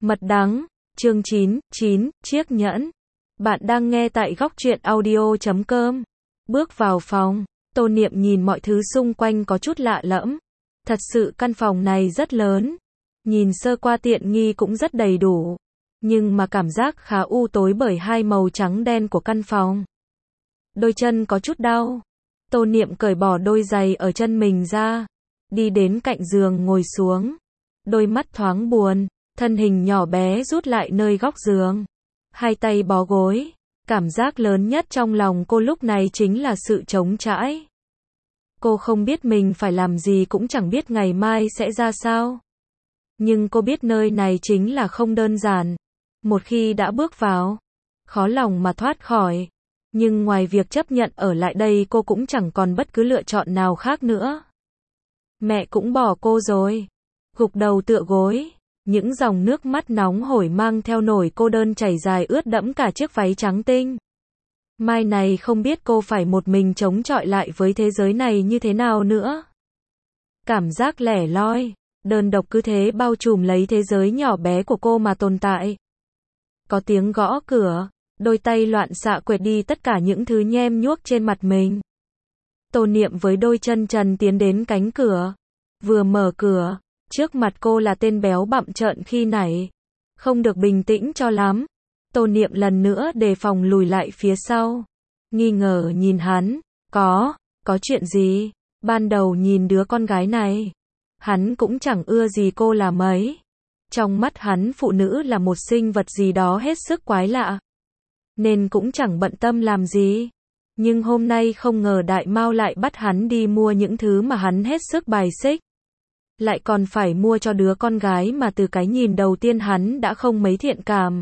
Mật đắng, chương 9, chiếc nhẫn. Bạn đang nghe tại góc truyện audio.com. Bước vào phòng, Tô Niệm nhìn mọi thứ xung quanh có chút lạ lẫm. Thật sự căn phòng này rất lớn. Nhìn sơ qua tiện nghi cũng rất đầy đủ. Nhưng mà cảm giác khá u tối bởi hai màu trắng đen của căn phòng. Đôi chân có chút đau. Tô Niệm cởi bỏ đôi giày ở chân mình ra. Đi đến cạnh giường ngồi xuống. Đôi mắt thoáng buồn. Thân hình nhỏ bé rút lại nơi góc giường. Hai tay bó gối. Cảm giác lớn nhất trong lòng cô lúc này chính là sự trống trải. Cô không biết mình phải làm gì, cũng chẳng biết ngày mai sẽ ra sao. Nhưng cô biết nơi này chính là không đơn giản. Một khi đã bước vào, khó lòng mà thoát khỏi. Nhưng ngoài việc chấp nhận ở lại đây, cô cũng chẳng còn bất cứ lựa chọn nào khác nữa. Mẹ cũng bỏ cô rồi. Gục đầu tựa gối. Những dòng nước mắt nóng hổi mang theo nỗi cô đơn chảy dài ướt đẫm cả chiếc váy trắng tinh. Mai này không biết cô phải một mình chống chọi lại với thế giới này như thế nào nữa. Cảm giác lẻ loi, đơn độc cứ thế bao trùm lấy thế giới nhỏ bé của cô mà tồn tại. Có tiếng gõ cửa, đôi tay loạn xạ quệt đi tất cả những thứ nhem nhuốc trên mặt mình. Tô Niệm với đôi chân trần tiến đến cánh cửa. Vừa mở cửa, trước mặt cô là tên béo bặm trợn khi nãy. Không được bình tĩnh cho lắm. Tô Niệm lần nữa đề phòng lùi lại phía sau. Nghi ngờ nhìn hắn. Có chuyện gì? Ban đầu nhìn đứa con gái này, hắn cũng chẳng ưa gì cô là mấy. Trong mắt hắn phụ nữ là một sinh vật gì đó hết sức quái lạ. Nên cũng chẳng bận tâm làm gì. Nhưng hôm nay không ngờ Đại Mao lại bắt hắn đi mua những thứ mà hắn hết sức bài xích. Lại còn phải mua cho đứa con gái mà từ cái nhìn đầu tiên hắn đã không mấy thiện cảm.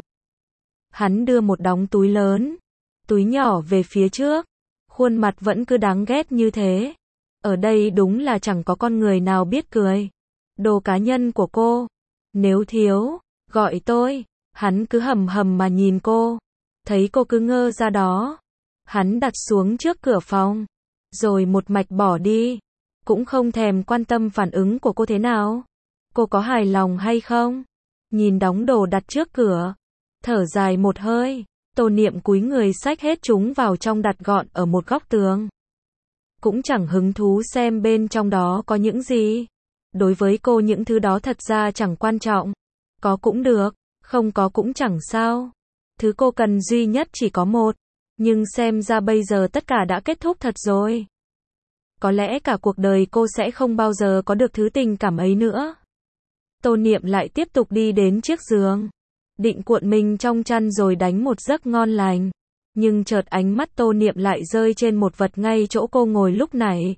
Hắn đưa một đống túi lớn, túi nhỏ về phía trước. Khuôn mặt vẫn cứ đáng ghét như thế. Ở đây đúng là chẳng có con người nào biết cười. Đồ cá nhân của cô. Nếu thiếu, gọi tôi. Hắn cứ hầm hầm mà nhìn cô. Thấy cô cứ ngơ ra đó. Hắn đặt xuống trước cửa phòng. Rồi một mạch bỏ đi. Cũng không thèm quan tâm phản ứng của cô thế nào. Cô có hài lòng hay không? Nhìn đống đồ đặt trước cửa. Thở dài một hơi. Tô Niệm cúi người xách hết chúng vào trong, đặt gọn ở một góc tường. Cũng chẳng hứng thú xem bên trong đó có những gì. Đối với cô những thứ đó thật ra chẳng quan trọng. Có cũng được, không có cũng chẳng sao. Thứ cô cần duy nhất chỉ có một. Nhưng xem ra bây giờ tất cả đã kết thúc thật rồi. Có lẽ cả cuộc đời cô sẽ không bao giờ có được thứ tình cảm ấy nữa. Tô Niệm lại tiếp tục đi đến chiếc giường. Định cuộn mình trong chăn rồi đánh một giấc ngon lành. Nhưng chợt ánh mắt Tô Niệm lại rơi trên một vật ngay chỗ cô ngồi lúc nãy.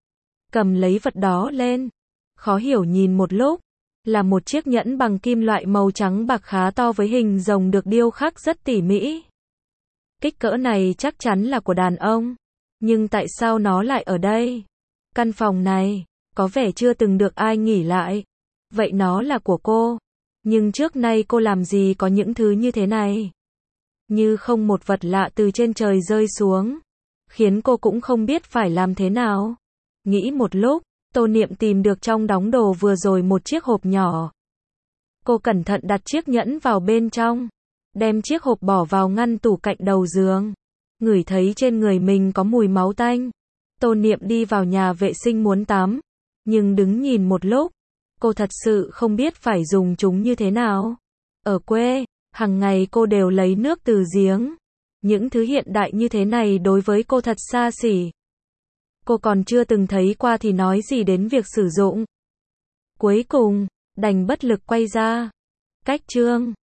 Cầm lấy vật đó lên. Khó hiểu nhìn một lúc. Là một chiếc nhẫn bằng kim loại màu trắng bạc khá to với hình rồng được điêu khắc rất tỉ mỉ. Kích cỡ này chắc chắn là của đàn ông. Nhưng tại sao nó lại ở đây? Căn phòng này, có vẻ chưa từng được ai nghỉ lại. Vậy nó là của cô. Nhưng trước nay cô làm gì có những thứ như thế này? Như không một vật lạ từ trên trời rơi xuống. Khiến cô cũng không biết phải làm thế nào. Nghĩ một lúc, Tô Niệm tìm được trong đống đồ vừa rồi một chiếc hộp nhỏ. Cô cẩn thận đặt chiếc nhẫn vào bên trong. Đem chiếc hộp bỏ vào ngăn tủ cạnh đầu giường. Ngửi thấy trên người mình có mùi máu tanh. Tô Niệm đi vào nhà vệ sinh muốn tắm. Nhưng đứng nhìn một lúc. Cô thật sự không biết phải dùng chúng như thế nào. Ở quê, hàng ngày cô đều lấy nước từ giếng. Những thứ hiện đại như thế này đối với cô thật xa xỉ. Cô còn chưa từng thấy qua thì nói gì đến việc sử dụng. Cuối cùng, đành bất lực quay ra. Cách chương